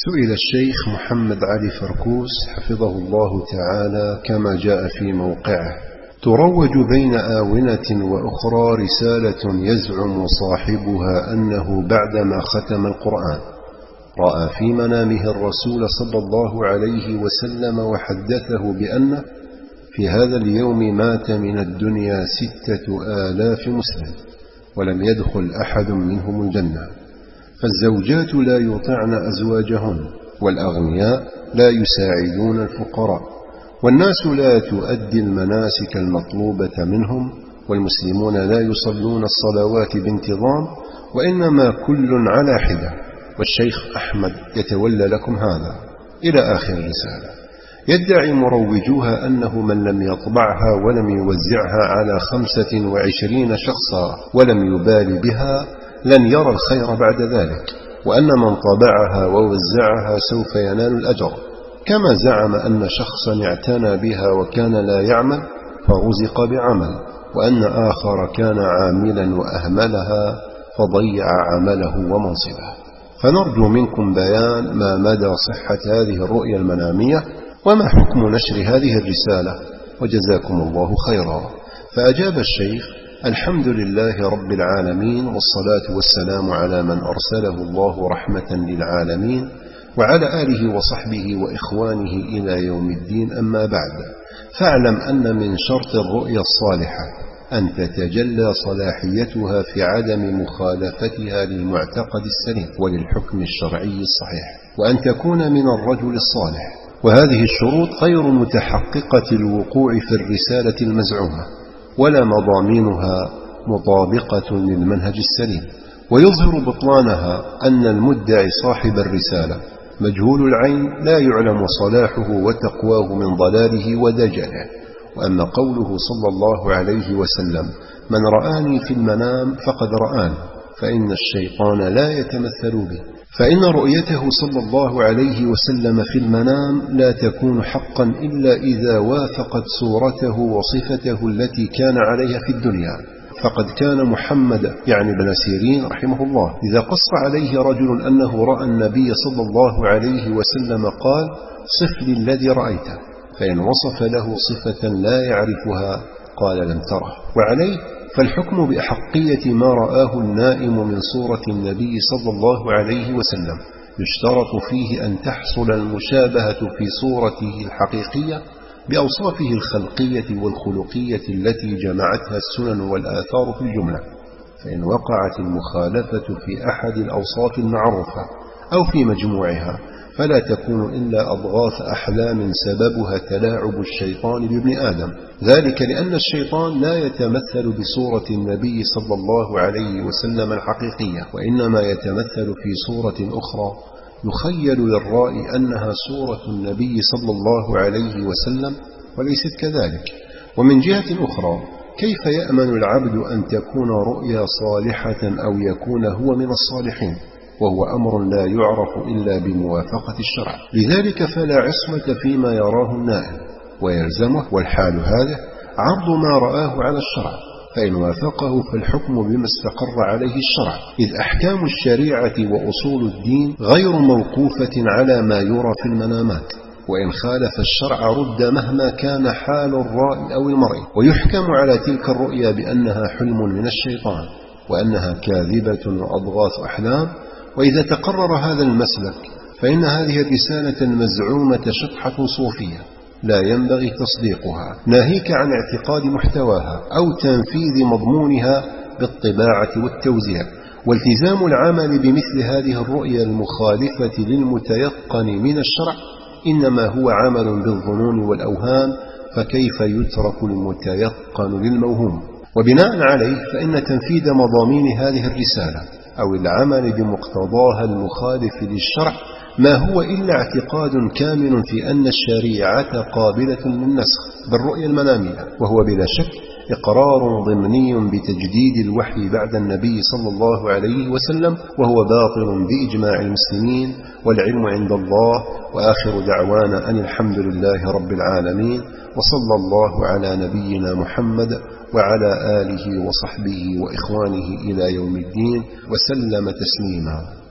سئل الشيخ محمد علي فركوس حفظه الله تعالى كما جاء في موقعه: تروج بين آونة وأخرى رسالة يزعم صاحبها أنه بعدما ختم القرآن رأى في منامه الرسول صلى الله عليه وسلم وحدثه بأنه في هذا اليوم مات من الدنيا 6,000 مسلم ولم يدخل أحد منهم الجنة، فالزوجات لا يطعن أزواجهن، والأغنياء لا يساعدون الفقراء، والناس لا تؤدي المناسك المطلوبة منهم، والمسلمون لا يصلون الصلوات بانتظام، وإنما كل على حدة، والشيخ أحمد يتولى لكم هذا، إلى آخر الرسالة. يدعي مروجوها أنه من لم يطبعها ولم يوزعها على 25 شخصا ولم يبال بها لن يرى الخير بعد ذلك، وأن من طبعها ووزعها سوف ينال الأجر، كما زعم أن شخصا اعتنى بها وكان لا يعمل فرزق بعمل، وأن آخر كان عاملا وأهملها فضيع عمله ومنصبه. فنرجو منكم بيان ما مدى صحة هذه الرؤيا المنامية، وما حكم نشر هذه الرسالة، وجزاكم الله خيرا. فأجاب الشيخ: الحمد لله رب العالمين، والصلاة والسلام على من أرسله الله رحمة للعالمين، وعلى آله وصحبه وإخوانه إلى يوم الدين. أما بعد، فاعلم أن من شرط الرؤيا الصالحة أن تتجلى صلاحيتها في عدم مخالفتها للمعتقد السليم وللحكم الشرعي الصحيح، وأن تكون من الرجل الصالح، وهذه الشروط غير متحققة الوقوع في الرسالة المزعومة، ولا مضامينها مطابقة للمنهج السليم. ويظهر بطلانها أن المدعي صاحب الرسالة مجهول العين لا يعلم صلاحه وتقواه من ضلاله ودجله. وأما قوله صلى الله عليه وسلم: من رآني في المنام فقد رآني، فإن الشيطان لا يتمثل به، فإن رؤيته صلى الله عليه وسلم في المنام لا تكون حقا إلا إذا وافقت صورته وصفته التي كان عليها في الدنيا. فقد كان محمد يعني بن سيرين رحمه الله إذا قص عليه رجل أنه رأى النبي صلى الله عليه وسلم قال: صف لي الذي رأيته، فإن وصف له صفة لا يعرفها قال: لم تره. وعليه فالحكم بأحقية ما رآه النائم من صورة النبي صلى الله عليه وسلم يشترط فيه أن تحصل المشابهة في صورته الحقيقية بأوصافه الخلقية والخلقية التي جمعتها السنن والآثار في الجملة. فإن وقعت المخالفة في أحد الأوصاف المعروفة أو في مجموعها فلا تكون إلا أضغاث أحلام سببها تلاعب الشيطان بابن آدم، ذلك لأن الشيطان لا يتمثل بصورة النبي صلى الله عليه وسلم الحقيقية، وإنما يتمثل في صورة أخرى يخيل للرائي أنها صورة النبي صلى الله عليه وسلم وليست كذلك. ومن جهة أخرى، كيف يأمن العبد أن تكون رؤيا صالحة أو يكون هو من الصالحين، وهو أمر لا يعرف إلا بموافقة الشرع؟ لذلك فلا عصمة فيما يراه النائم، ويلزمه والحال هذا عرض ما رآه على الشرع، فإن وافقه فالحكم بما استقر عليه الشرع، إذ أحكام الشريعة وأصول الدين غير موقوفة على ما يرى في المنامات، وإن خالف الشرع رد مهما كان حال الرائي أو المرئي، ويحكم على تلك الرؤيا بأنها حلم من الشيطان، وأنها كاذبة وأضغاث أحلام. وإذا تقرر هذا المسلك فإن هذه الرسالة المزعومة شطحة صوفية لا ينبغي تصديقها، ناهيك عن اعتقاد محتواها أو تنفيذ مضمونها بالطباعة والتوزيع. والتزام العمل بمثل هذه الرؤيا المخالفة للمتيقن من الشرع إنما هو عمل بالظنون والأوهام، فكيف يترك المتيقن للموهوم؟ وبناء عليه فإن تنفيذ مضامين هذه الرسالة أو العمل بمقتضاها المخالف للشرع ما هو إلا اعتقاد كامل في أن الشريعة قابلة للنسخ بالرؤية المنامية، وهو بلا شك إقرار ضمني بتجديد الوحي بعد النبي صلى الله عليه وسلم، وهو باطل بإجماع المسلمين، والعلم عند الله. وآخر دعوانا أن الحمد لله رب العالمين، وصلى الله على نبينا محمد وعلى آله وصحبه وإخوانه إلى يوم الدين، وسلم تسليما.